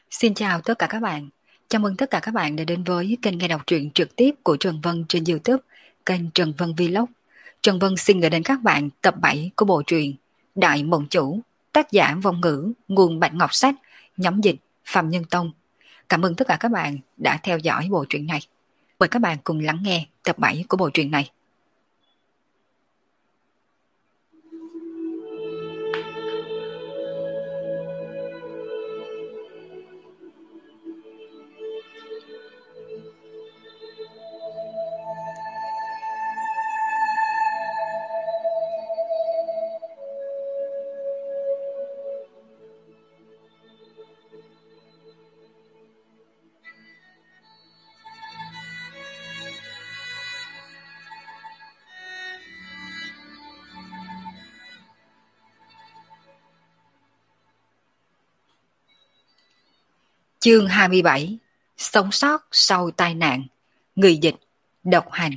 Xin chào tất cả các bạn. Chào mừng tất cả các bạn đã đến với kênh nghe đọc truyện trực tiếp của Trần Vân trên YouTube, kênh Trần Vân Vlog. Trần Vân xin gửi đến các bạn tập 7 của bộ truyện Đại Mộng Chủ, tác giả Vong Ngữ, nguồn Bạch Ngọc Sách, nhóm dịch Phạm Nhân Tông. Cảm ơn tất cả các bạn đã theo dõi bộ truyện này. Mời các bạn cùng lắng nghe tập 7 của bộ truyện này. Chương 27: Sống sót sau tai nạn. Người dịch độc hành.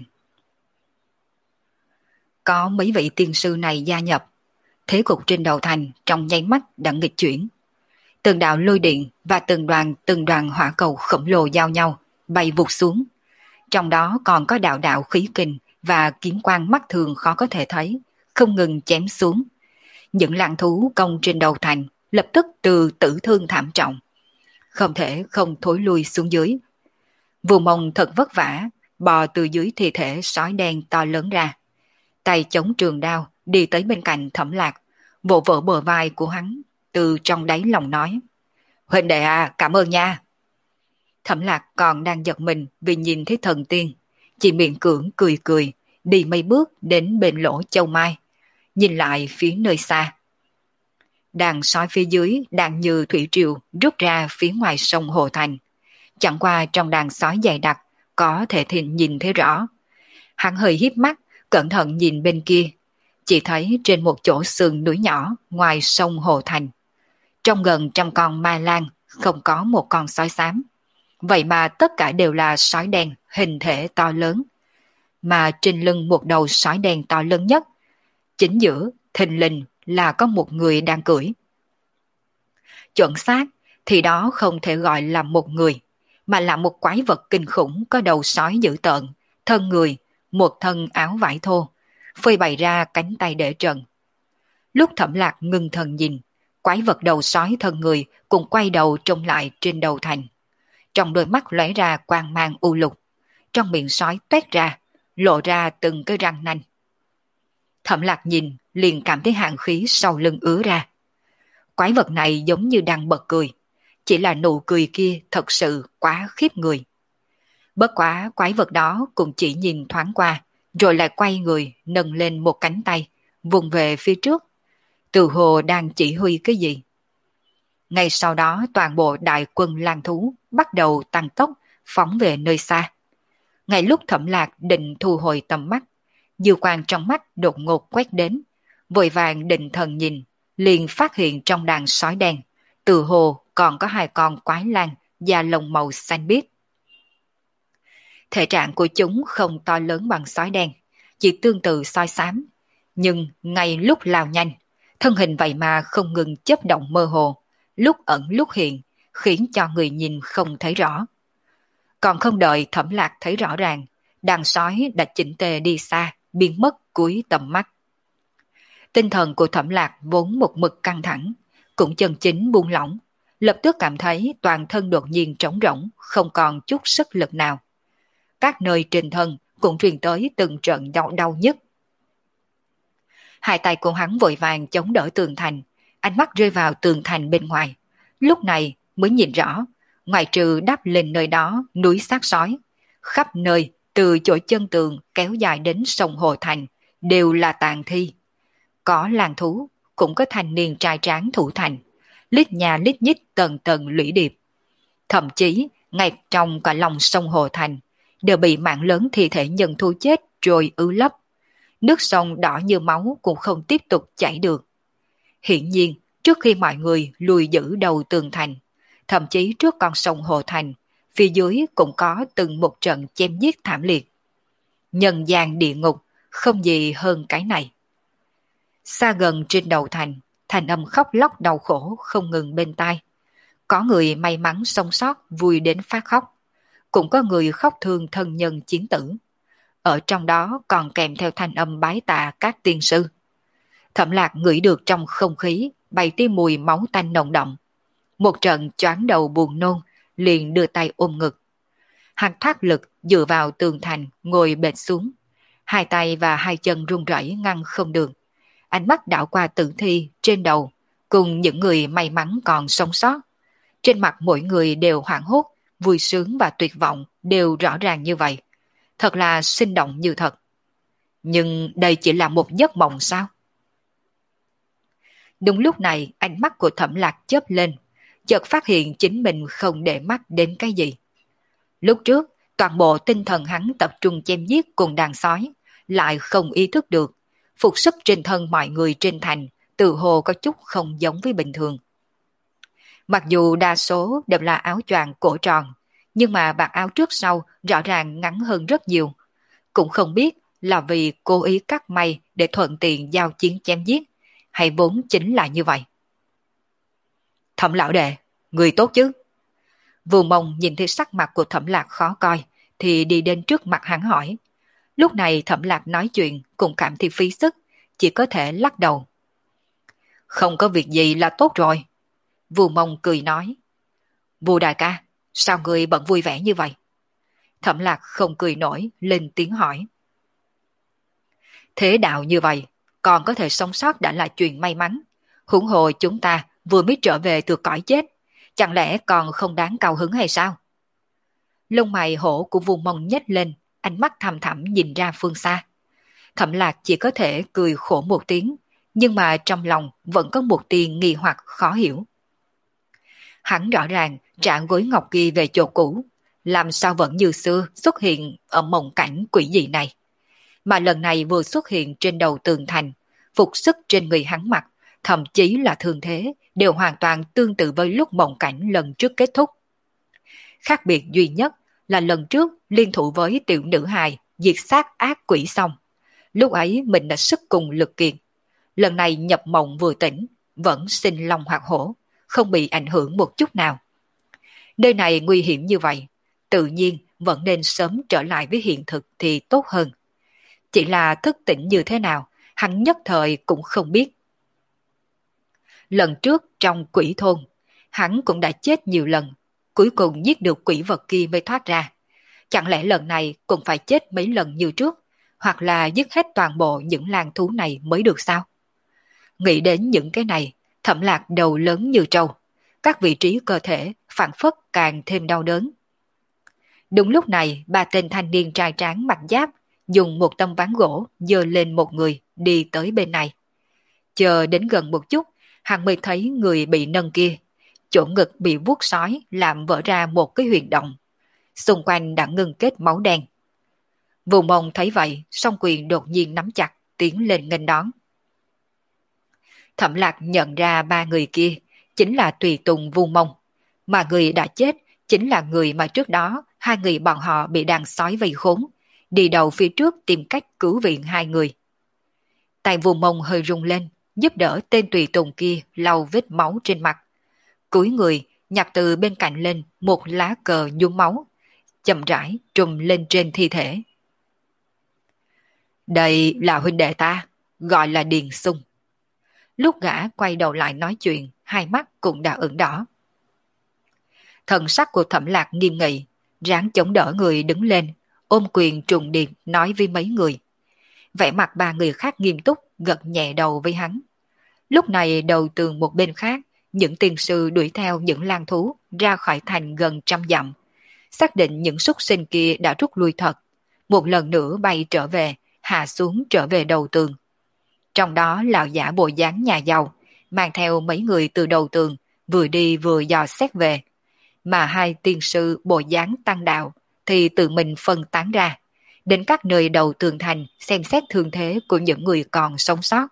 Có mấy vị tiên sư này gia nhập, thế cục trên đầu thành trong nháy mắt đã nghịch chuyển. Từng đạo lôi điện và từng đoàn hỏa cầu khổng lồ giao nhau, bay vụt xuống. Trong đó còn có đạo đạo khí kình và kiếm quang mắt thường khó có thể thấy, không ngừng chém xuống. Những lạng thú công trên đầu thành lập tức từ tử thương thảm trọng, không thể không thối lui xuống dưới. Vù Mông thật vất vả bò từ dưới thi thể sói đen to lớn ra, tay chống trường đao đi tới bên cạnh Thẩm Lạc, vỗ vỗ bờ vai của hắn, từ trong đáy lòng nói: "Huynh đệ à, cảm ơn nha." Thẩm Lạc còn đang giật mình vì nhìn thấy thần tiên, chỉ miệng cưỡng cười cười, đi mấy bước đến bên lỗ châu mai, nhìn lại phía nơi xa. Đàn sói phía dưới đang như thủy triều rút ra phía ngoài sông Hồ Thành. Chẳng qua trong đàn sói dày đặc có thể nhìn thấy rõ. Hắn hơi híp mắt, cẩn thận nhìn bên kia, chỉ thấy trên một chỗ sườn núi nhỏ ngoài sông Hồ Thành, trong gần trăm con ma lang không có một con sói xám. Vậy mà tất cả đều là sói đen hình thể to lớn. Mà trên lưng một đầu sói đen to lớn nhất, chính giữa thình lình là có một người đang cưỡi. Chuẩn xác thì đó không thể gọi là một người, mà là một quái vật kinh khủng có đầu sói dữ tợn, thân người, một thân áo vải thô, phơi bày ra cánh tay để trần. Lúc Thẩm Lạc ngưng thần nhìn, quái vật đầu sói thân người cũng quay đầu trông lại trên đầu thành. Trong đôi mắt lóe ra quang mang u lục, trong miệng sói toét ra, lộ ra từng cái răng nanh. Thẩm Lạc nhìn liền cảm thấy hàn khí sau lưng ứa ra. Quái vật này giống như đang bật cười, chỉ là nụ cười kia thật sự quá khiếp người. Bất quá quái vật đó cũng chỉ nhìn thoáng qua, rồi lại quay người nâng lên một cánh tay, vùng về phía trước, từ hồ đang chỉ huy cái gì. Ngay sau đó toàn bộ đại quân lang thú bắt đầu tăng tốc, phóng về nơi xa. Ngay lúc Thẩm Lạc định thu hồi tầm mắt, dư quang trong mắt đột ngột quét đến, vội vàng định thần nhìn, liền phát hiện trong đàn sói đen, từ hồ còn có hai con quái lang da lông màu xanh biếc. Thể trạng của chúng không to lớn bằng sói đen, chỉ tương tự sói xám, nhưng ngay lúc lao nhanh, thân hình vậy mà không ngừng chớp động mơ hồ, lúc ẩn lúc hiện, khiến cho người nhìn không thấy rõ. Còn không đợi Thẩm Lạc thấy rõ ràng, đàn sói đã chỉnh tề đi xa, biến mất cuối tầm mắt. Tinh thần của Thẩm Lạc vốn một mực căng thẳng, cũng chân chính buông lỏng, lập tức cảm thấy toàn thân đột nhiên trống rỗng, không còn chút sức lực nào. Các nơi trên thân cũng truyền tới từng trận đau nhức. Hai tay của hắn vội vàng chống đỡ tường thành, ánh mắt rơi vào tường thành bên ngoài. Lúc này mới nhìn rõ, ngoài trừ đắp lên nơi đó núi xác sói, khắp nơi từ chỗ chân tường kéo dài đến sông Hồ Thành đều là tàn thi. Có làng thú, cũng có thanh niên trai tráng thủ thành, lít nhà lít nhít tầng tầng lũy điệp. Thậm chí ngay trong cả lòng sông Hồ Thành đều bị mạng lớn thi thể nhân thú chết rồi ứ lấp. Nước sông đỏ như máu cũng không tiếp tục chảy được. Hiển nhiên, trước khi mọi người lùi giữ đầu tường thành, thậm chí trước con sông Hồ Thành, phía dưới cũng có từng một trận chém giết thảm liệt. Nhân gian địa ngục, không gì hơn cái này. Xa gần trên đầu thành, thanh âm khóc lóc đau khổ không ngừng bên tai. Có người may mắn sống sót vui đến phát khóc, cũng có người khóc thương thân nhân chiến tử. Ở trong đó còn kèm theo thanh âm bái tạ các tiên sư. Thẩm Lạc ngửi được trong không khí bay tí mùi máu tanh nồng đậm. Một trận choáng đầu buồn nôn, liền đưa tay ôm ngực. Hắn thác lực dựa vào tường thành ngồi bệt xuống. Hai tay và hai chân run rẩy ngăn không được. Ánh mắt đảo qua tử thi trên đầu, cùng những người may mắn còn sống sót. Trên mặt mỗi người đều hoảng hốt, vui sướng và tuyệt vọng đều rõ ràng như vậy. Thật là sinh động như thật. Nhưng đây chỉ là một giấc mộng sao? Đúng lúc này ánh mắt của Thẩm Lạc chớp lên, chợt phát hiện chính mình không để mắt đến cái gì. Lúc trước, toàn bộ tinh thần hắn tập trung chém giết cùng đàn sói, lại không ý thức được. Phục sức trên thân mọi người trên thành, tự hồ có chút không giống với bình thường. Mặc dù đa số đều là áo choàng cổ tròn, nhưng mà vạt áo trước sau rõ ràng ngắn hơn rất nhiều. Cũng không biết là vì cố ý cắt may để thuận tiện giao chiến chém giết, hay vốn chính là như vậy. Thẩm lão đệ, người tốt chứ? Vô Mông nhìn thấy sắc mặt của Thẩm Lạc khó coi, thì đi đến trước mặt hắn hỏi. Lúc này Thẩm Lạc nói chuyện cũng cảm thấy phí sức, chỉ có thể lắc đầu. Không có việc gì là tốt rồi. Vô Mông cười nói. Vô đại ca, sao người bận vui vẻ như vậy? Thẩm Lạc không cười nổi, lên tiếng hỏi. Thế đạo như vậy, còn có thể sống sót đã là chuyện may mắn. Huống hồ chúng ta vừa mới trở về từ cõi chết, chẳng lẽ còn không đáng cao hứng hay sao? Lông mày hổ của Vu Mông nhếch lên, ánh mắt thầm thẳm nhìn ra phương xa. Thẩm Lạc chỉ có thể cười khổ một tiếng, nhưng mà trong lòng vẫn có một tia nghi hoặc khó hiểu. Hắn rõ ràng trả gối ngọc kia về chỗ cũ, làm sao vẫn như xưa xuất hiện ở mộng cảnh quỷ dị này. Mà lần này vừa xuất hiện trên đầu tường thành, phục sức trên người hắn mặc, thậm chí là thương thế, đều hoàn toàn tương tự với lúc mộng cảnh lần trước kết thúc. Khác biệt duy nhất là lần trước liên thủ với tiểu nữ hài diệt sát ác quỷ xong. Lúc ấy mình đã sức cùng lực kiệt. Lần này nhập mộng vừa tỉnh, vẫn sinh long hoạt hổ, không bị ảnh hưởng một chút nào. Nơi này nguy hiểm như vậy, tự nhiên vẫn nên sớm trở lại với hiện thực thì tốt hơn. Chỉ là thức tỉnh như thế nào, hắn nhất thời cũng không biết. Lần trước trong quỷ thôn, hắn cũng đã chết nhiều lần, cuối cùng giết được quỷ vật kia mới thoát ra. Chẳng lẽ lần này cũng phải chết mấy lần như trước, hoặc là giết hết toàn bộ những lang thú này mới được sao? Nghĩ đến những cái này, Thẩm Lạc đầu lớn như trâu, các vị trí cơ thể phản phất càng thêm đau đớn. Đúng lúc này, ba tên thanh niên trai tráng mặc giáp, dùng một tấm ván gỗ giơ lên một người đi tới bên này. Chờ đến gần một chút, hắn mới thấy người bị nâng kia, chỗ ngực bị vuốt sói làm vỡ ra một cái huyệt động. Xung quanh đã ngưng kết máu đen. Vô Mông thấy vậy, song quyền đột nhiên nắm chặt, tiến lên nghênh đón. Thẩm Lạc nhận ra ba người kia chính là tùy tùng Vô Mông, mà người đã chết chính là người mà trước đó hai người bọn họ bị đàn sói vây khốn, đi đầu phía trước tìm cách cứu viện hai người. Tay Vô Mông hơi rung lên, giúp đỡ tên tùy tùng kia lau vết máu trên mặt. Cúi người nhặt từ bên cạnh lên một lá cờ nhuốm máu, chậm rãi trùm lên trên thi thể. Đây là huynh đệ ta, gọi là Điền Xung. Lúc gã quay đầu lại nói chuyện, hai mắt cũng đã ửng đỏ. Thần sắc của Thẩm Lạc nghiêm nghị, ráng chống đỡ người đứng lên, ôm quyền trùng điệp nói với mấy người. Vẻ mặt ba người khác nghiêm túc, gật nhẹ đầu với hắn. Lúc này đầu tường một bên khác, những tiên sư đuổi theo những lang thú ra khỏi thành gần 100 dặm. Xác định những súc sinh kia đã rút lui thật. Một lần nữa bay trở về, hạ xuống trở về đầu tường. Trong đó lão giả bộ dáng nhà giàu, mang theo mấy người từ đầu tường, vừa đi vừa dò xét về. Mà hai tiên sư bộ dáng tăng đạo thì tự mình phân tán ra, đến các nơi đầu tường thành xem xét thương thế của những người còn sống sót.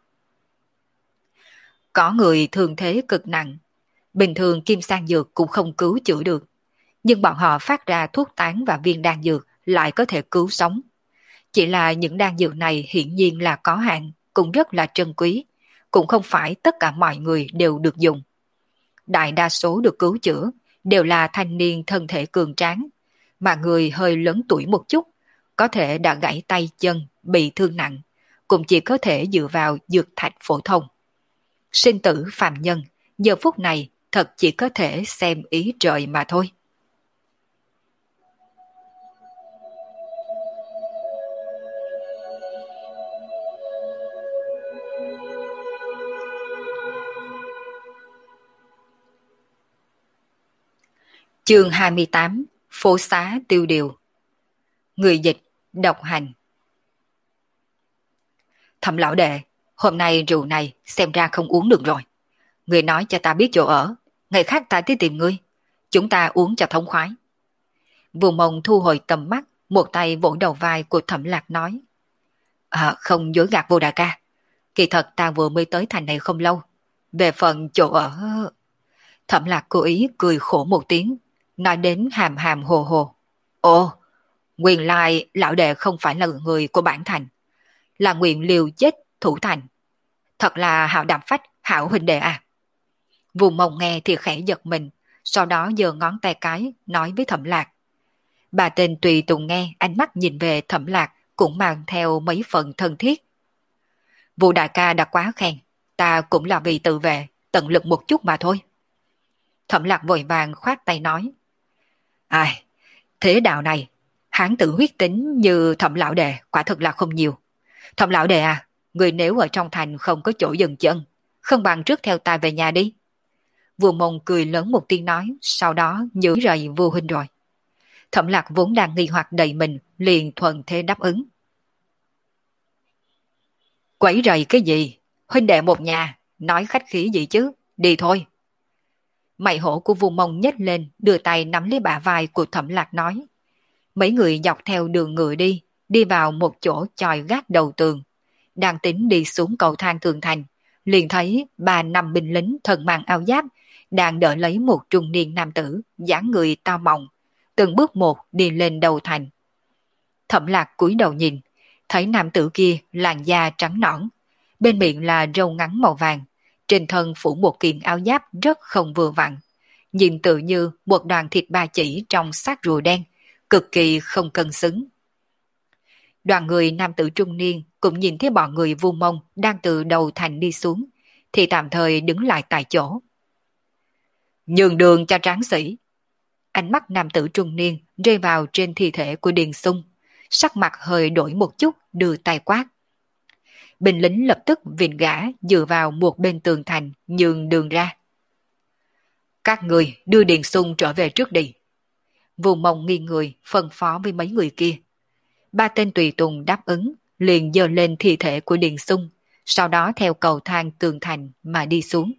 Có người thương thế cực nặng, bình thường kim sang dược cũng không cứu chữa được, nhưng bọn họ phát ra thuốc tán và viên đan dược lại có thể cứu sống. Chỉ là những đan dược này hiển nhiên là có hạn, cũng rất là trân quý, cũng không phải tất cả mọi người đều được dùng. đại đa số được cứu chữa đều là thanh niên thân thể cường tráng, mà người hơi lớn tuổi một chút, có thể đã gãy tay chân, bị thương nặng, cũng chỉ có thể dựa vào dược thạch phổ thông. Sinh tử phàm nhân, giờ phút này thật chỉ có thể xem ý trời mà thôi. Chương 28, Phố xá tiêu điều. Người dịch, độc hành. Thẩm lão đệ, hôm nay rượu này xem ra không uống được rồi. Người nói cho ta biết chỗ ở, ngày khác ta tới tìm ngươi. Chúng ta uống cho thống khoái. Vô Mông thu hồi tầm mắt, một tay vỗ đầu vai của Thẩm Lạc nói. Không dối gạt Vô đại ca. Kỳ thật ta vừa mới tới thành này không lâu. Về phần chỗ ở... Thẩm Lạc cố ý cười khổ một tiếng, nói đến hàm hàm hồ hồ. Ồ, nguyên lai lão đệ không phải là người của bản thành, là nguyện liều chết thủ thành. Thật là hảo đảm phách, hảo huynh đệ à. Vô Mông nghe thì khẽ giật mình, sau đó giơ ngón tay cái nói với Thẩm Lạc. Bà tên tùy tùng nghe, ánh mắt nhìn về Thẩm Lạc cũng mang theo mấy phần thân thiết. Vô đại ca đã quá khen, ta cũng là vì tự vệ, tận lực một chút mà thôi. Thẩm Lạc vội vàng khoát tay nói. Ai, thế đạo này, hán tử huyết tính như Thẩm lão đệ quả thật là không nhiều. Thẩm lão đệ à, người nếu ở trong thành không có chỗ dừng chân, không bằng trước theo ta về nhà đi. Vô Mông cười lớn một tiếng nói, sau đó nhớ rời Vô huynh rồi. Thẩm Lạc vốn đang nghi hoặc đầy mình, liền thuận thế đáp ứng. Quấy rầy cái gì? Huynh đệ một nhà, nói khách khí gì chứ, đi thôi. Mày hổ của Vô Mông nhếch lên, đưa tay nắm lấy bả vai của Thẩm Lạc nói. Mấy người dọc theo đường ngựa đi vào một chỗ chòi gác đầu tường. Đang tính đi xuống cầu thang tường thành, liền thấy 3-5 binh lính thân mang áo giáp, đang đỡ lấy một trung niên nam tử, dáng người to mọng, từng bước một đi lên đầu thành. Thẩm Lạc cúi đầu nhìn, thấy nam tử kia làn da trắng nõn, bên miệng là râu ngắn màu vàng, trên thân phủ một kiện áo giáp rất không vừa vặn, nhìn tự như một đoàn thịt ba chỉ trong xác rùa đen, cực kỳ không cân xứng. Đoàn người nam tử trung niên cũng nhìn thấy bọn người Vu Mông đang từ đầu thành đi xuống, thì tạm thời đứng lại tại chỗ. Nhường đường cho tráng sĩ. Ánh mắt nam tử trung niên rơi vào trên thi thể của Điền Xung, sắc mặt hơi đổi một chút, đưa tay quát. Binh lính lập tức vịn gã dựa vào một bên tường thành, nhường đường ra. Các người đưa Điền Xung trở về trước đi. Vu Mông nghiêng người phân phó với mấy người kia. 3 tên tùy tùng đáp ứng, liền giơ lên thi thể của Điền Xung, sau đó theo cầu thang tường thành mà đi xuống.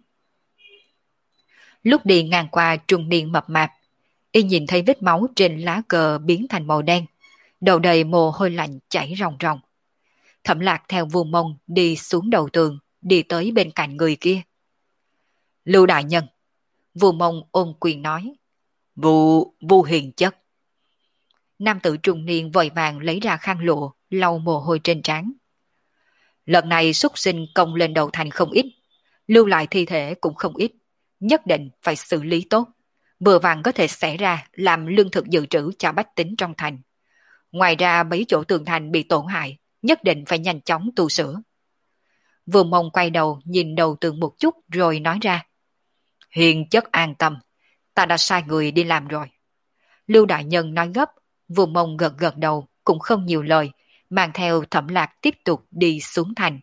Lúc đi ngang qua trung niên mập mạp, y nhìn thấy vết máu trên lá cờ biến thành màu đen, đầu đầy mồ hôi lạnh chảy ròng ròng. Thẩm Lạc theo Vu Mông đi xuống đầu tường, đi tới bên cạnh người kia. Lưu đại nhân. Vu Mông ôm quyền nói. Vu hiền chất. Nam tử trung niên vội vàng lấy ra khăn lụa, lau mồ hôi trên trán. Lần này súc sinh công lên đầu thành không ít, lưu lại thi thể cũng không ít, nhất định phải xử lý tốt, vừa vặn có thể xảy ra làm lương thực dự trữ cho bách tính trong thành. Ngoài ra mấy chỗ tường thành bị tổn hại, nhất định phải nhanh chóng tu sửa. Vừa Mông quay đầu nhìn đầu tường một chút rồi nói ra. Hiền chất an tâm, ta đã sai người đi làm rồi. Lưu đại nhân nói gấp, Vừa Mông gật gật đầu cũng không nhiều lời, mang theo Thẩm Lạc tiếp tục đi xuống thành.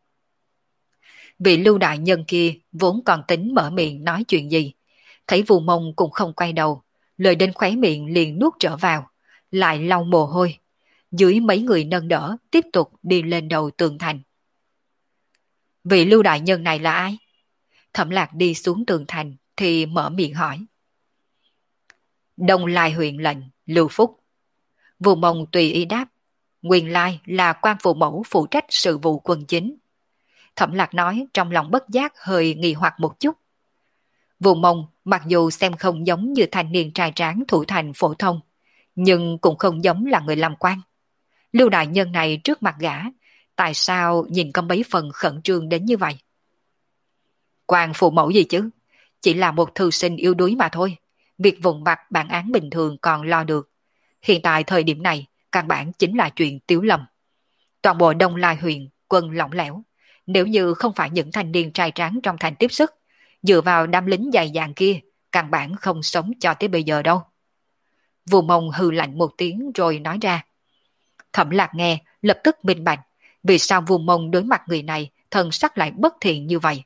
Vị Lưu đại nhân kia vốn còn tính mở miệng nói chuyện gì, thấy Vu Mông cũng không quay đầu, lời đến khóe miệng liền nuốt trở vào, lại lau mồ hôi. Dưới mấy người nâng đỡ tiếp tục đi lên đầu tường thành. Vị Lưu đại nhân này là ai? Thẩm Lạc đi xuống tường thành thì mở miệng hỏi. Đông Lai huyện lệnh Lưu Phúc. Vu Mông tùy ý đáp. Nguyên lai là quan phụ mẫu phụ trách sự vụ quân chính. Thẩm Lạc nói trong lòng bất giác hơi nghi hoặc một chút. Vu Mông mặc dù xem không giống như thanh niên trai tráng thủ thành phổ thông, nhưng cũng không giống là người làm quan. Lưu đại nhân này trước mặt gã, tại sao nhìn có mấy phần khẩn trương đến như vậy? Quan phụ mẫu gì chứ? chỉ là một thư sinh yếu đuối mà thôi. Việc vụn vặt bản án bình thường còn lo được. Hiện tại thời điểm này, căn bản chính là chuyện Tiếu Lâm. Toàn bộ Đông Lai huyện quân lỏng lẻo. Nếu như không phải những thanh niên trai tráng trong thành tiếp sức, dựa vào đám lính dày dạn kia, căn bản không sống cho tới bây giờ đâu. Vu Mông hừ lạnh một tiếng rồi nói ra. Thẩm Lạc nghe, lập tức minh bạch, vì sao Vu Mông đối mặt người này thần sắc lại bất thiện như vậy.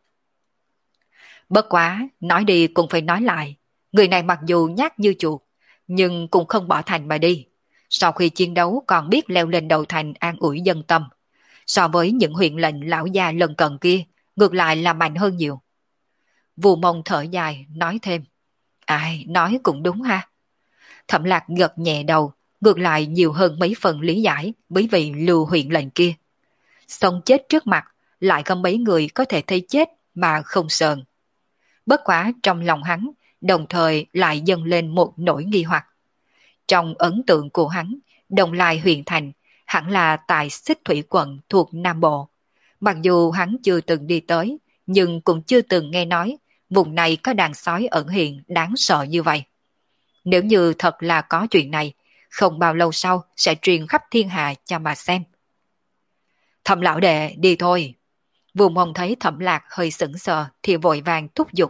Bất quá, nói đi cũng phải nói lại, người này mặc dù nhát như chuột, nhưng cũng không bỏ thành mà đi. Sau khi chiến đấu còn biết leo lên đầu thành an ủi dân tâm. So với những huyện lệnh lão già lần cận kia, ngược lại là mạnh hơn nhiều. Vu Mông thở dài, nói thêm. Ai, nói cũng đúng ha. Thẩm Lạc gật nhẹ đầu, ngược lại nhiều hơn mấy phần lý giải với vị lưu huyện lệnh kia. Sống chết trước mặt, lại có mấy người có thể thấy chết mà không sờn. Bất quá trong lòng hắn, đồng thời lại dâng lên một nỗi nghi hoặc. Trong ấn tượng của hắn, Đồng Lai huyện thành hẳn là tại Xích Thủy quận thuộc Nam Bộ. Mặc dù hắn chưa từng đi tới, nhưng cũng chưa từng nghe nói vùng này có đàn sói ẩn hiện đáng sợ như vậy. Nếu như thật là có chuyện này, không bao lâu sau sẽ truyền khắp thiên hạ cho mà xem. Thẩm lão đệ đi thôi. Vu Mông thấy Thẩm Lạc hơi sững sờ thì vội vàng thúc giục.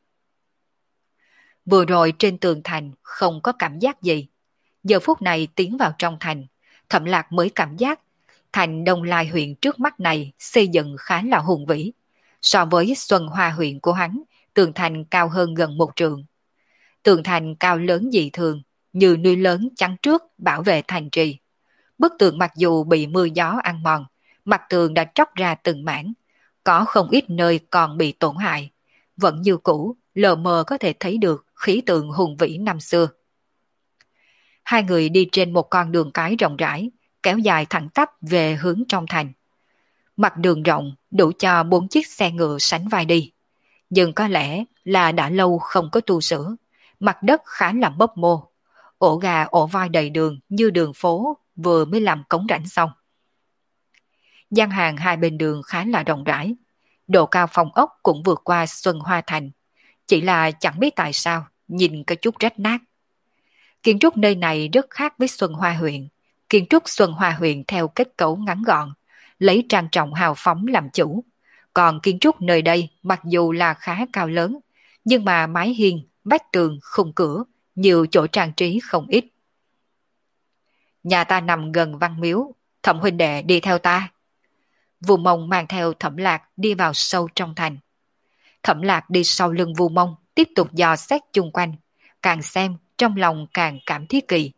Vừa rồi trên tường thành không có cảm giác gì. Giờ phút này tiến vào trong thành, Thẩm Lạc mới cảm giác thành Đông Lai huyện trước mắt này xây dựng khá là hùng vĩ. So với Xuân Hoa huyện của hắn, tường thành cao hơn gần 1 trượng. Tường thành cao lớn dị thường, như núi lớn chắn trước bảo vệ thành trì. Bức tường mặc dù bị mưa gió ăn mòn, mặt tường đã tróc ra từng mảng, có không ít nơi còn bị tổn hại. Vẫn như cũ, lờ mờ có thể thấy được khí tượng hùng vĩ năm xưa. Hai người đi trên một con đường cái rộng rãi, kéo dài thẳng tắp về hướng trong thành. Mặt đường rộng đủ cho 4 chiếc xe ngựa sánh vai đi. Nhưng có lẽ là đã lâu không có tu sửa, mặt đất khá là bấp mô. Ổ gà ổ voi đầy đường như đường phố vừa mới làm cống rãnh xong. Gian hàng hai bên đường khá là rộng rãi. Độ cao phòng ốc cũng vượt qua Xuân Hoa Thành. Chỉ là chẳng biết tại sao, nhìn có chút rách nát. Kiến trúc nơi này rất khác với Xuân Hoa huyện. Kiến trúc Xuân Hoa huyện theo kết cấu ngắn gọn, lấy trang trọng hào phóng làm chủ. Còn kiến trúc nơi đây mặc dù là khá cao lớn, nhưng mà mái hiên, vách tường, khung cửa, nhiều chỗ trang trí không ít. Nhà ta nằm gần văn miếu, Thẩm huynh đệ đi theo ta. Vu Mông mang theo Thẩm Lạc đi vào sâu trong thành. Thẩm Lạc đi sau lưng Vu Mông, tiếp tục dò xét chung quanh, càng xem trong lòng càng cảm thấy kỳ.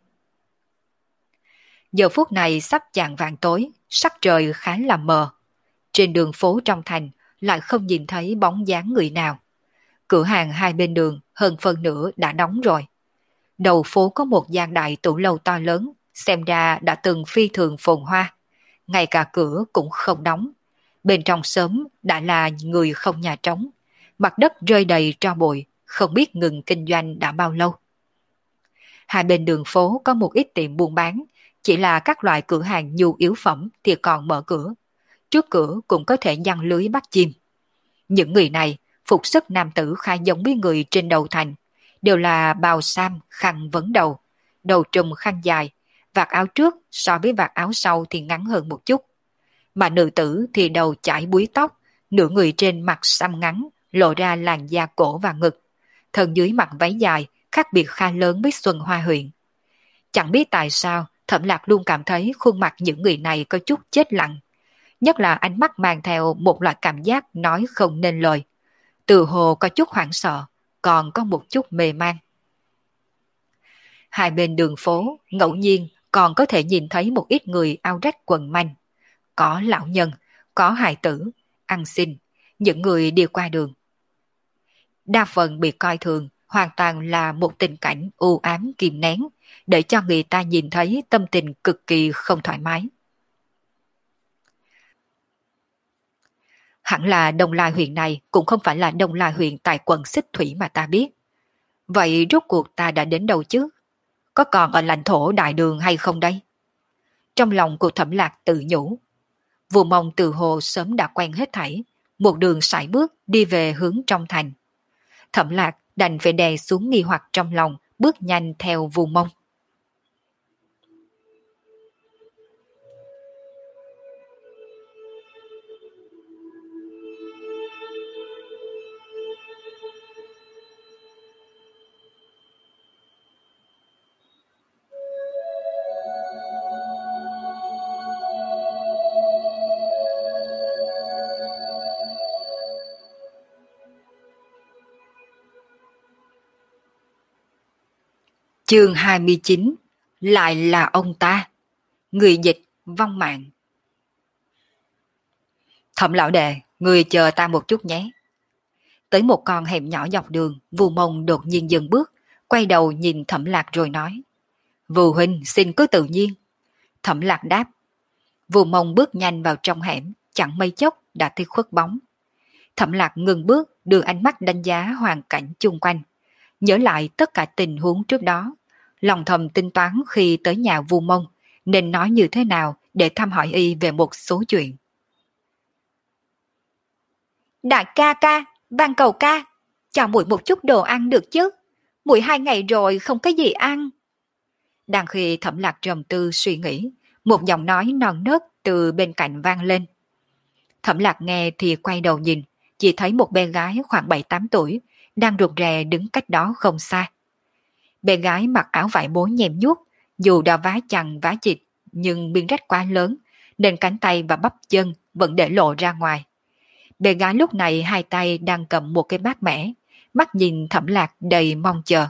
Giờ phút này sắp chạng vạng tối, sắc trời khá là mờ. Trên đường phố trong thành lại không nhìn thấy bóng dáng người nào. Cửa hàng hai bên đường hơn phần nửa đã đóng rồi. Đầu phố có một gian đại tủ lầu to lớn, xem ra đã từng phi thường phồn hoa. Ngay cả cửa cũng không đóng. Bên trong sớm đã là người không nhà trống. Mặt đất rơi đầy tro bụi, không biết ngừng kinh doanh đã bao lâu. Hai bên đường phố có một ít tiệm buôn bán, chỉ là các loại cửa hàng nhu yếu phẩm thì còn mở cửa. Trước cửa cũng có thể giăng lưới bắt chim. Những người này, phục sức nam tử khá giống với người trên đầu thành, đều là bào sam, khăn vấn đầu, đầu trùm khăn dài, vạt áo trước so với vạt áo sau thì ngắn hơn một chút. Mà nữ tử thì đầu chải búi tóc, nửa người trên mặt xăm ngắn, lộ ra làn da cổ và ngực. Thân dưới mặc váy dài, khác biệt khá lớn với Xuân Hoa huyện. Chẳng biết tại sao, Thẩm Lạc luôn cảm thấy khuôn mặt những người này có chút chết lặng. Nhất là ánh mắt mang theo một loại cảm giác nói không nên lời. Từ hồ có chút hoảng sợ, còn có một chút mê man. Hai bên đường phố, ngẫu nhiên còn có thể nhìn thấy một ít người áo rách quần manh. Có lão nhân, có hài tử, ăn xin, những người đi qua đường. Đa phần bị coi thường, hoàn toàn là một tình cảnh u ám kìm nén, để cho người ta nhìn thấy tâm tình cực kỳ không thoải mái. Hẳn là Đông Lai huyện này cũng không phải là Đông Lai huyện tại quận Xích Thủy mà ta biết. Vậy rốt cuộc ta đã đến đâu chứ? Có còn ở lãnh thổ đại đường hay không đây? Trong lòng của Thẩm Lạc tự nhủ. Vu Mông từ hồ sớm đã quen hết thảy, một đường sải bước đi về hướng trong thành. Thẩm Lạc đành phải đè xuống nghi hoặc trong lòng, bước nhanh theo Vu Mông. Chương 29. Lại là ông ta. Người dịch vong mạng. Thẩm lão đệ, người chờ ta một chút nhé. Tới một con hẻm nhỏ dọc đường, Vu Mông đột nhiên dừng bước, quay đầu nhìn Thẩm Lạc rồi nói. Vu huynh xin cứ tự nhiên. Thẩm Lạc đáp. Vu Mông bước nhanh vào trong hẻm, chẳng mấy chốc đã thấy khuất bóng. Thẩm Lạc ngừng bước, đưa ánh mắt đánh giá hoàn cảnh chung quanh, nhớ lại tất cả tình huống trước đó, lòng thầm tính toán khi tới nhà Vu Mông nên nói như thế nào để thăm hỏi y về một số chuyện. Đại ca ca, van cầu ca, cho muội một chút đồ ăn được chứ? Muội 2 ngày rồi không có gì ăn. Đang khi Thẩm Lạc trầm tư suy nghĩ, một giọng nói non nớt từ bên cạnh vang lên. Thẩm Lạc nghe thì quay đầu nhìn, chỉ thấy một bé gái khoảng 7-8 tuổi đang rụt rè đứng cách đó không xa. Bé gái mặc áo vải bố nhèm nhuốc, dù đã vá chằng vá chịt nhưng miếng rách quá lớn nên cánh tay và bắp chân vẫn để lộ ra ngoài. Bé gái lúc này 2 tay đang cầm một cái bát mẻ, mắt nhìn Thẩm Lạc đầy mong chờ.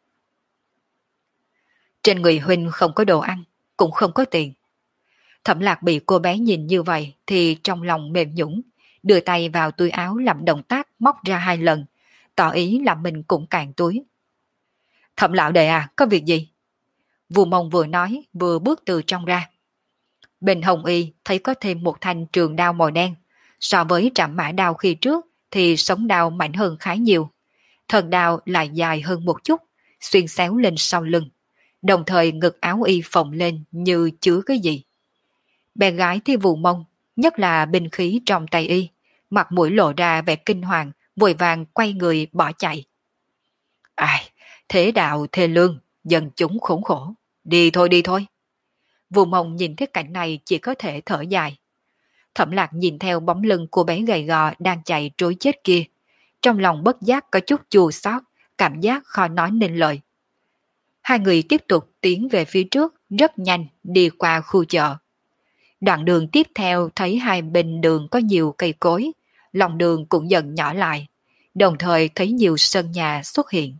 Trên người huynh không có đồ ăn, cũng không có tiền. Thẩm Lạc bị cô bé nhìn như vậy thì trong lòng mềm nhũn, đưa tay vào túi áo làm động tác móc ra 2 lần, tỏ ý là mình cũng cạn túi. Thẩm lão đệ à, có việc gì? Vu Mông vừa nói vừa bước từ trong ra. Bên hồng y thấy có thêm một thanh trường đao màu đen, so với trảm mã đao khi trước thì sống đao mạnh hơn khá nhiều. Thân đao lại dài hơn một chút, xuyên xéo lên sau lưng, đồng thời ngực áo y phồng lên như chứa cái gì. Bé gái thì Vu Mông, nhất là binh khí trong tay y, mặt mũi lộ ra vẻ kinh hoàng, vội vàng quay người bỏ chạy. Ai, thế đạo thê lương, dân chúng khốn khổ. Đi thôi đi thôi. Vu Mông nhìn thấy cảnh này chỉ có thể thở dài. Thẩm Lạc nhìn theo bóng lưng của bé gầy gò đang chạy trối chết kia. Trong lòng bất giác có chút chua xót, cảm giác khó nói nên lời. Hai người tiếp tục tiến về phía trước, rất nhanh đi qua khu chợ. Đoạn đường tiếp theo thấy hai bên đường có nhiều cây cối, lòng đường cũng dần nhỏ lại, đồng thời thấy nhiều sân nhà xuất hiện.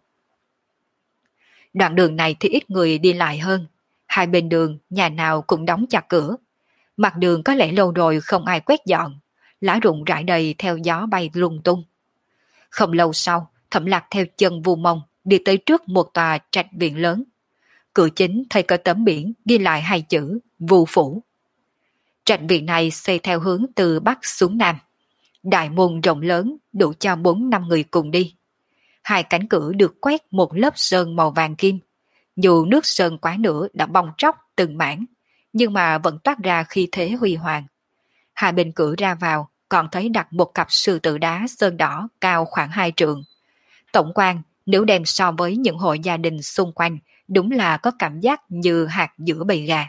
Đoạn đường này thì ít người đi lại hơn, hai bên đường nhà nào cũng đóng chặt cửa. Mặt đường có lẽ lâu rồi không ai quét dọn, lá rụng rải đầy theo gió bay lung tung. Không lâu sau, Thẩm Lạc theo chân Vu Mông đi tới trước một tòa trạch viện lớn. Cửa chính thấy có tấm biển ghi lại 2 chữ Vu Phủ. Trạch viện này xây theo hướng từ Bắc xuống Nam. Đại môn rộng lớn đủ cho 4-5 người cùng đi. 2 cánh cửa được quét một lớp sơn màu vàng kim. Dù nước sơn quá nữa đã bong tróc từng mảng, nhưng mà vẫn toát ra khí thế huy hoàng. 2 bên cửa ra vào còn thấy đặt một cặp sư tử đá sơn đỏ cao khoảng 2 trượng. Tổng quan nếu đem so với những hộ gia đình xung quanh, đúng là có cảm giác như hạt giữa bầy gà.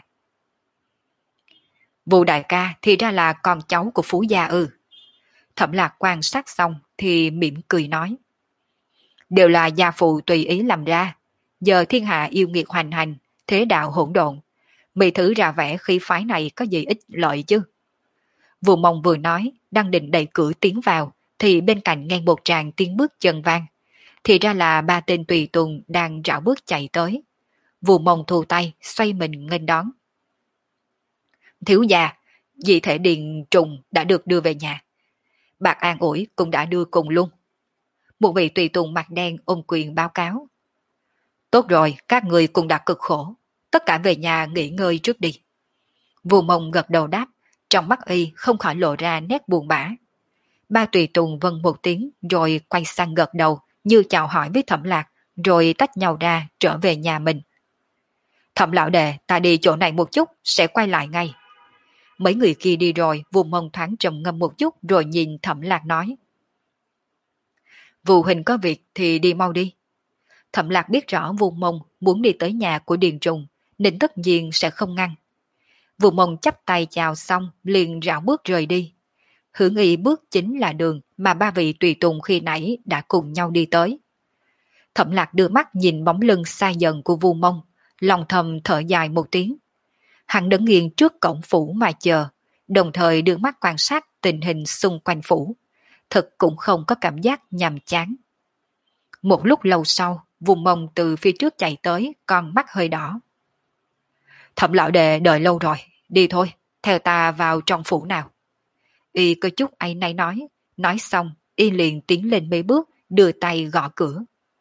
Vu đại ca thì ra là con cháu của Phú gia ư? Thẩm Lạc quan sát xong thì mỉm cười nói. Đều là gia phụ tùy ý làm ra. Giờ thiên hạ yêu nghiệt hoành hành, thế đạo hỗn độn. Mỹ thử ra vẻ khí phái này có gì ích lợi chứ? Vu Mông vừa nói, đang định đẩy cửa tiến vào, thì bên cạnh nghe một tràng tiếng bước chân vang. Thì ra là 3 tên tùy tùng đang rảo bước chạy tới. Vu Mông thu tay, xoay mình nghênh đón. Thiếu gia, dị thể Điền Trùng đã được đưa về nhà. Bạc an ủi cũng đã đưa cùng luôn. Một vị tùy tùng mặt đen ôm quyền báo cáo. Tốt rồi, các người cũng đã cực khổ. Tất cả về nhà nghỉ ngơi trước đi. Vu Mông gật đầu đáp, trong mắt y không khỏi lộ ra nét buồn bã. 3 tùy tùng vâng một tiếng rồi quay sang gật đầu như chào hỏi với Thẩm Lạc, rồi tách nhau ra trở về nhà mình. Thẩm lão đệ, ta đi chỗ này một chút, sẽ quay lại ngay. Mấy người kia đi rồi, Vu Mông thoáng trầm ngâm một chút rồi nhìn Thẩm Lạc nói. Vu huynh có việc thì đi mau đi. Thẩm Lạc biết rõ Vu Mông muốn đi tới nhà của Điền Trùng, nên tất nhiên sẽ không ngăn. Vu Mông chắp tay chào xong liền rảo bước rời đi. Hưởng y bước chính là đường mà ba vị tùy tùng khi nãy đã cùng nhau đi tới. Thẩm Lạc đưa mắt nhìn bóng lưng xa dần của Vu Mông, lòng thầm thở dài một tiếng. Hắn đứng nghiêng trước cổng phủ mà chờ, đồng thời đưa mắt quan sát tình hình xung quanh phủ. Thực cũng không có cảm giác nhàm chán. Một lúc lâu sau, Vu Mông từ phía trước chạy tới, con mắt hơi đỏ. Thẩm lão đệ đợi lâu rồi, đi thôi, theo ta vào trong phủ nào. Y có chút áy náy nói xong, y liền tiến lên mấy bước, đưa tay gõ cửa.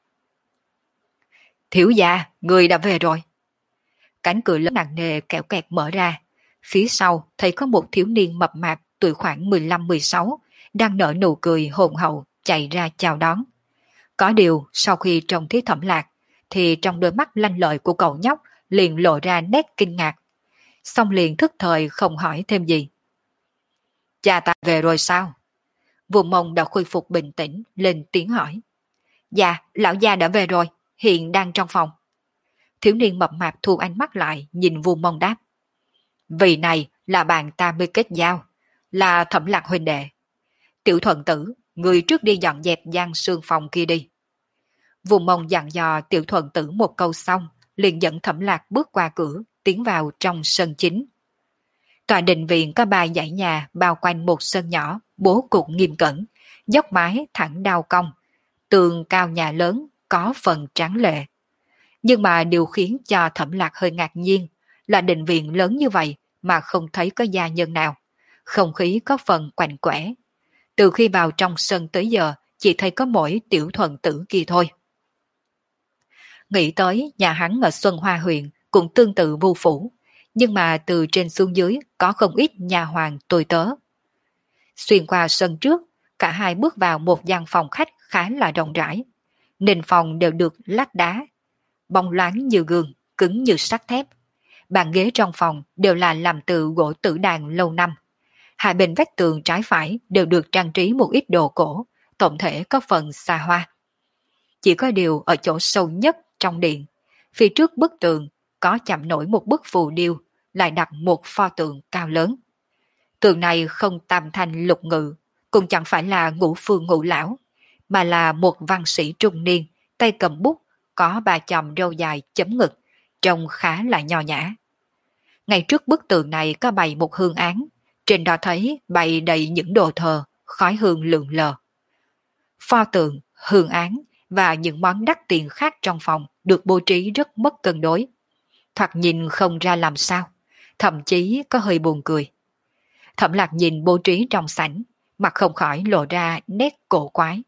Thiếu gia, người đã về rồi. Cánh cửa lớn nặng nề kẹo kẹt mở ra. Phía sau thấy có một thiếu niên mập mạp tuổi khoảng 15-16, đang nở nụ cười hồn hậu chạy ra chào đón. Có điều sau khi trông thấy Thẩm Lạc, thì trong đôi mắt lanh lợi của cậu nhóc liền lộ ra nét kinh ngạc. Xong liền thức thời không hỏi thêm gì. Cha ta về rồi sao? Vu Mông đã khôi phục bình tĩnh lên tiếng hỏi. Dạ, lão gia đã về rồi, hiện đang trong phòng. Thiếu niên mập mạp thu ánh mắt lại nhìn Vu Mông đáp. Vì này là bạn ta mới kết giao, là Thẩm Lạc huynh đệ. Tiểu Thuận tử, người trước đi dọn dẹp gian sương phòng kia đi. Vu Mông dặn dò Tiểu Thuận tử một câu xong, liền dẫn Thẩm Lạc bước qua cửa, tiến vào trong sân chính. Tòa đình viện có 3 dãy nhà bao quanh một sân nhỏ, bố cục nghiêm cẩn, dốc mái thẳng đao cong, tường cao nhà lớn, có phần tráng lệ. Nhưng mà điều khiến cho Thẩm Lạc hơi ngạc nhiên là đình viện lớn như vậy mà không thấy có gia nhân nào. Không khí có phần quạnh quẽ. Từ khi vào trong sân tới giờ, chỉ thấy có mỗi Tiểu Thuận tử kia thôi. Nghĩ tới nhà hắn ở Xuân Hoa huyện cũng tương tự Vu phủ, nhưng mà từ trên xuống dưới có không ít nhà hoàng tôi tớ. Xuyên qua sân trước, cả hai bước vào một gian phòng khách khá là rộng rãi. Nền phòng đều được lát đá, bóng loáng như gương, cứng như sắt thép. Bàn ghế trong phòng đều là làm từ gỗ tử đàn lâu năm. Hai bên vách tường trái phải đều được trang trí một ít đồ cổ, tổng thể có phần xa hoa. Chỉ có điều ở chỗ sâu nhất trong điện, phía trước bức tường có chạm nổi một bức phù điêu, lại đặt một pho tượng cao lớn. Tượng này không tam thanh lục ngự, cũng chẳng phải là ngũ phương ngũ lão, mà là một văn sĩ trung niên, tay cầm bút, có 3 chòm râu dài chấm ngực, trông khá là nho nhã. Ngay trước bức tượng này có bày một hương án, trên đó thấy bày đầy những đồ thờ, khói hương lượn lờ. Pho tượng, hương án và những món đắt tiền khác trong phòng được bố trí rất mất cân đối. Thoạt nhìn không ra làm sao, thậm chí có hơi buồn cười. Thẩm Lạc nhìn bố trí trong sảnh, mặt không khỏi lộ ra nét cổ quái.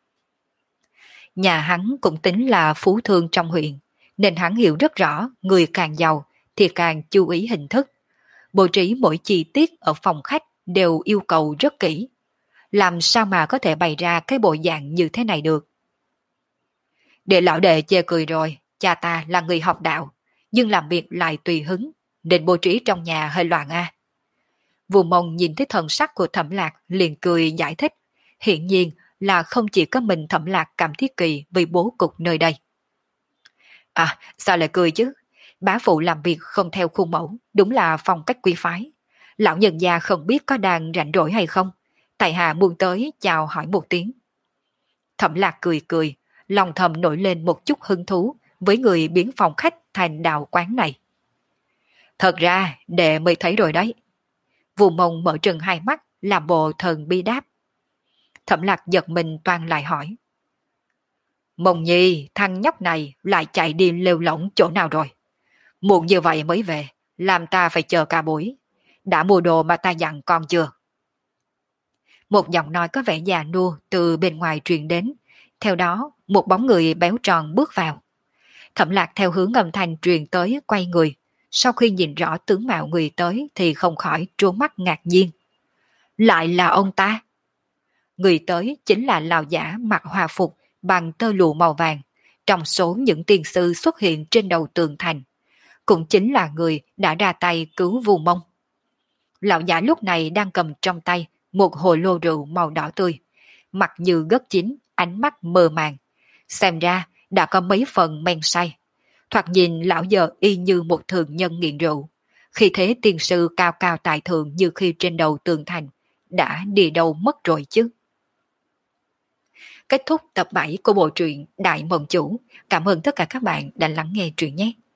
Nhà hắn cũng tính là phú thương trong huyện, nên hắn hiểu rất rõ người càng giàu thì càng chú ý hình thức. Bố trí mỗi chi tiết ở phòng khách đều yêu cầu rất kỹ. Làm sao mà có thể bày ra cái bộ dạng như thế này được? Để lão đệ chê cười rồi, cha ta là người học đạo, nhưng làm việc lại tùy hứng, nên bố trí trong nhà hơi loạn a. Vu Mông nhìn thấy thần sắc của Thẩm Lạc liền cười giải thích, hiển nhiên là không chỉ có mình Thẩm Lạc cảm thấy kỳ vì bố cục nơi đây. À, sao lại cười chứ? Bá phụ làm việc không theo khuôn mẫu, đúng là phong cách quý phái. Lão nhân gia không biết có đang rảnh rỗi hay không? Tại hạ muốn tới chào hỏi một tiếng. Thẩm Lạc cười cười, lòng thầm nổi lên một chút hứng thú với người biến phòng khách thành đạo quán này. Thật ra, đệ mới thấy rồi đấy. Vu Mông mở trừng hai mắt, làm bộ thần bi đáp. Thẩm Lạc giật mình toan lại hỏi. Mông Nhi, thằng nhóc này lại chạy đi lêu lỏng chỗ nào rồi? Muộn như vậy mới về, làm ta phải chờ cả buổi. Đã mua đồ mà ta dặn con chưa? Một giọng nói có vẻ già nua từ bên ngoài truyền đến. Theo đó, một bóng người béo tròn bước vào. Thẩm Lạc theo hướng âm thanh truyền tới quay người. Sau khi nhìn rõ tướng mạo người tới thì không khỏi trố mắt ngạc nhiên. Lại là ông ta. Người tới chính là lão giả mặc hòa phục bằng tơ lụa màu vàng, trong số những tiên sư xuất hiện trên đầu tường thành. Cũng chính là người đã ra tay cứu Vu Mông. Lão giả lúc này đang cầm trong tay một hồ lô rượu màu đỏ tươi, mặt như gất chín, ánh mắt mơ màng. Xem ra đã có mấy phần men say. Thoạt nhìn lão giờ y như một thường nhân nghiện rượu. Khi thế tiên sư cao cao tại thượng như khi trên đầu tường thành, đã đi đâu mất rồi chứ. Kết thúc tập 7 của bộ truyện Đại Mộng Chủ. Cảm ơn tất cả các bạn đã lắng nghe truyện nhé.